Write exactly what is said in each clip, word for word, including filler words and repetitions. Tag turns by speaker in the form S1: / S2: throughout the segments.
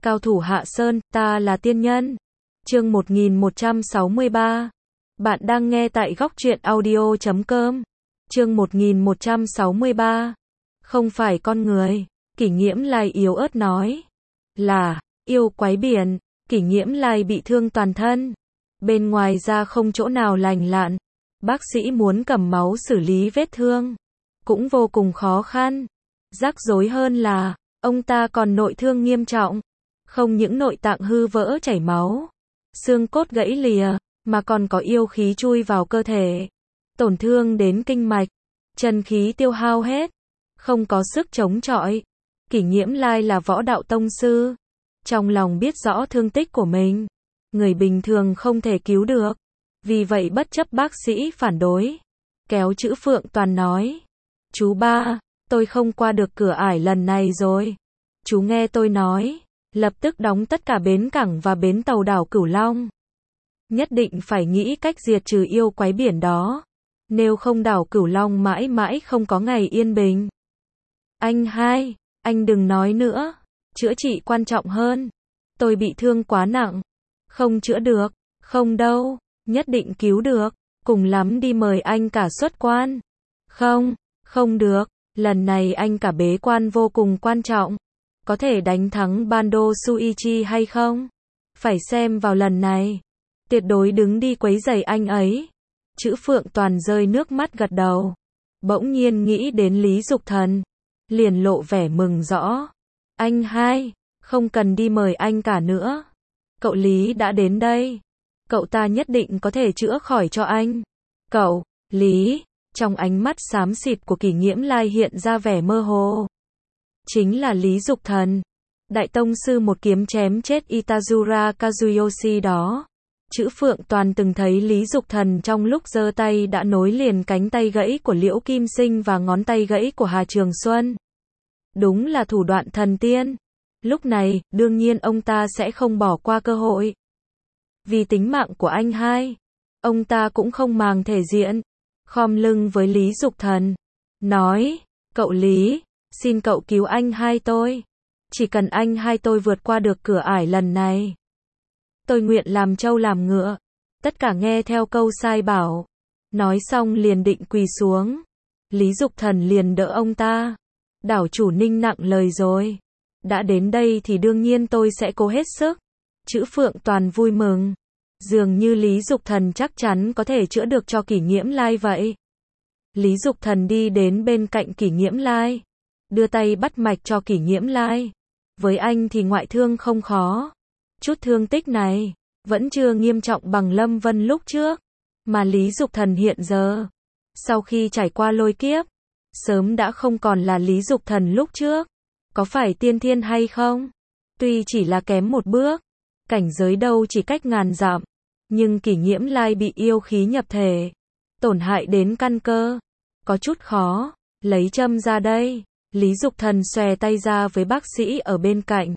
S1: Cao thủ Hạ Sơn, ta là tiên nhân. Chương một nghìn một trăm sáu mươi ba. Bạn đang nghe tại góc truyện audio chấm com. Chương một nghìn một trăm sáu mươi ba. Không phải con người. Kỷ Nghiễm Lai yếu ớt nói. Là, yêu quái biển. Kỷ Nghiễm Lai bị thương toàn thân. Bên ngoài ra không chỗ nào lành lặn. Bác sĩ muốn cầm máu xử lý vết thương. Cũng vô cùng khó khăn. Rắc rối hơn là, ông ta còn nội thương nghiêm trọng. Không những nội tạng hư vỡ chảy máu, xương cốt gãy lìa, mà còn có yêu khí chui vào cơ thể. Tổn thương đến kinh mạch, chân khí tiêu hao hết, không có sức chống chọi. Kỷ Nghiễm Lai là võ đạo tông sư, trong lòng biết rõ thương tích của mình, người bình thường không thể cứu được. Vì vậy bất chấp bác sĩ phản đối, kéo chữ Phượng Toàn nói: "Chú ba, tôi không qua được cửa ải lần này rồi. Chú nghe tôi nói, lập tức đóng tất cả bến cảng và bến tàu đảo Cửu Long. Nhất định phải nghĩ cách diệt trừ yêu quái biển đó. Nếu không đảo Cửu Long mãi mãi không có ngày yên bình." "Anh hai, anh đừng nói nữa. Chữa trị quan trọng hơn. Tôi bị thương quá nặng. Không chữa được." "Không đâu, nhất định cứu được. Cùng lắm đi mời anh cả xuất quan." "Không, không được. Lần này anh cả bế quan vô cùng quan trọng. Có thể đánh thắng Bando Suichi hay không? Phải xem vào lần này. Tuyệt đối đứng đi quấy rầy anh ấy." Chữ Phượng Toàn rơi nước mắt gật đầu. Bỗng nhiên nghĩ đến Lý Dục Thần, liền lộ vẻ mừng rõ. "Anh hai, không cần đi mời anh cả nữa. Cậu Lý đã đến đây. Cậu ta nhất định có thể chữa khỏi cho anh." "Cậu, Lý." Trong ánh mắt xám xịt của Kỷ Nghiễm Lai hiện ra vẻ mơ hồ. Chính là Lý Dục Thần, đại tông sư một kiếm chém chết Itazura Kazuyoshi đó. Chữ Phượng Toàn từng thấy Lý Dục Thần trong lúc giơ tay đã nối liền cánh tay gãy của Liễu Kim Sinh và ngón tay gãy của Hà Trường Xuân. Đúng là thủ đoạn thần tiên. Lúc này, đương nhiên ông ta sẽ không bỏ qua cơ hội. Vì tính mạng của anh hai, ông ta cũng không màng thể diện, khom lưng với Lý Dục Thần, nói: "Cậu Lý, xin cậu cứu anh hai tôi. Chỉ cần anh hai tôi vượt qua được cửa ải lần này, tôi nguyện làm trâu làm ngựa, tất cả nghe theo câu sai bảo." Nói xong liền định quỳ xuống. Lý Dục Thần liền đỡ ông ta. "Đảo chủ Ninh nặng lời rồi. Đã đến đây thì đương nhiên tôi sẽ cố hết sức." Chữ Phượng Toàn vui mừng. Dường như Lý Dục Thần chắc chắn có thể chữa được cho Kỷ Nghiễm Lai vậy. Lý Dục Thần đi đến bên cạnh Kỷ Nghiễm Lai, đưa tay bắt mạch cho Kỷ Nghiễm Lai. Với anh thì ngoại thương không khó. Chút thương tích này vẫn chưa nghiêm trọng bằng Lâm Vân lúc trước, mà Lý Dục Thần hiện giờ, sau khi trải qua lôi kiếp, sớm đã không còn là Lý Dục Thần lúc trước. Có phải tiên thiên hay không? Tuy chỉ là kém một bước, cảnh giới đâu chỉ cách ngàn dặm, nhưng Kỷ Nghiễm Lai bị yêu khí nhập thể, tổn hại đến căn cơ, có chút khó. "Lấy châm ra đây." Lý Dục Thần xòe tay ra với bác sĩ ở bên cạnh.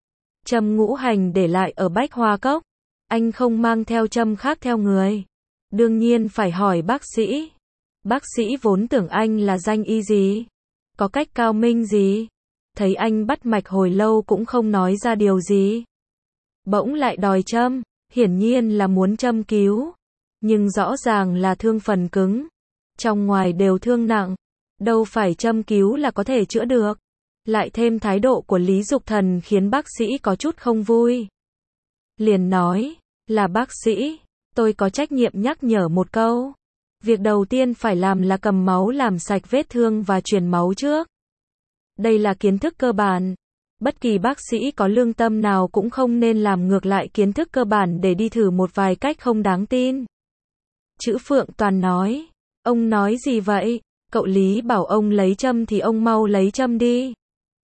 S1: "Châm ngũ hành để lại ở Bách Hoa Cốc. Anh không mang theo châm khác theo người. Đương nhiên phải hỏi bác sĩ. Bác sĩ vốn tưởng anh là danh y gì, có cách cao minh gì. Thấy anh bắt mạch hồi lâu cũng không nói ra điều gì, bỗng lại đòi châm, hiển nhiên là muốn châm cứu. Nhưng rõ ràng là thương phần cứng, trong ngoài đều thương nặng, đâu phải châm cứu là có thể chữa được." Lại thêm thái độ của Lý Dục Thần khiến bác sĩ có chút không vui. Liền nói: "Là bác sĩ, tôi có trách nhiệm nhắc nhở một câu. Việc đầu tiên phải làm là cầm máu làm sạch vết thương và truyền máu trước. Đây là kiến thức cơ bản. Bất kỳ bác sĩ có lương tâm nào cũng không nên làm ngược lại kiến thức cơ bản để đi thử một vài cách không đáng tin." Chữ Phượng Toàn nói: "Ông nói gì vậy? Cậu Lý bảo ông lấy châm thì ông mau lấy châm đi."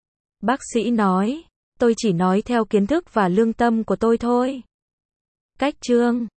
S1: Bác sĩ nói: "Tôi chỉ nói theo kiến thức và lương tâm của tôi thôi." Cách chương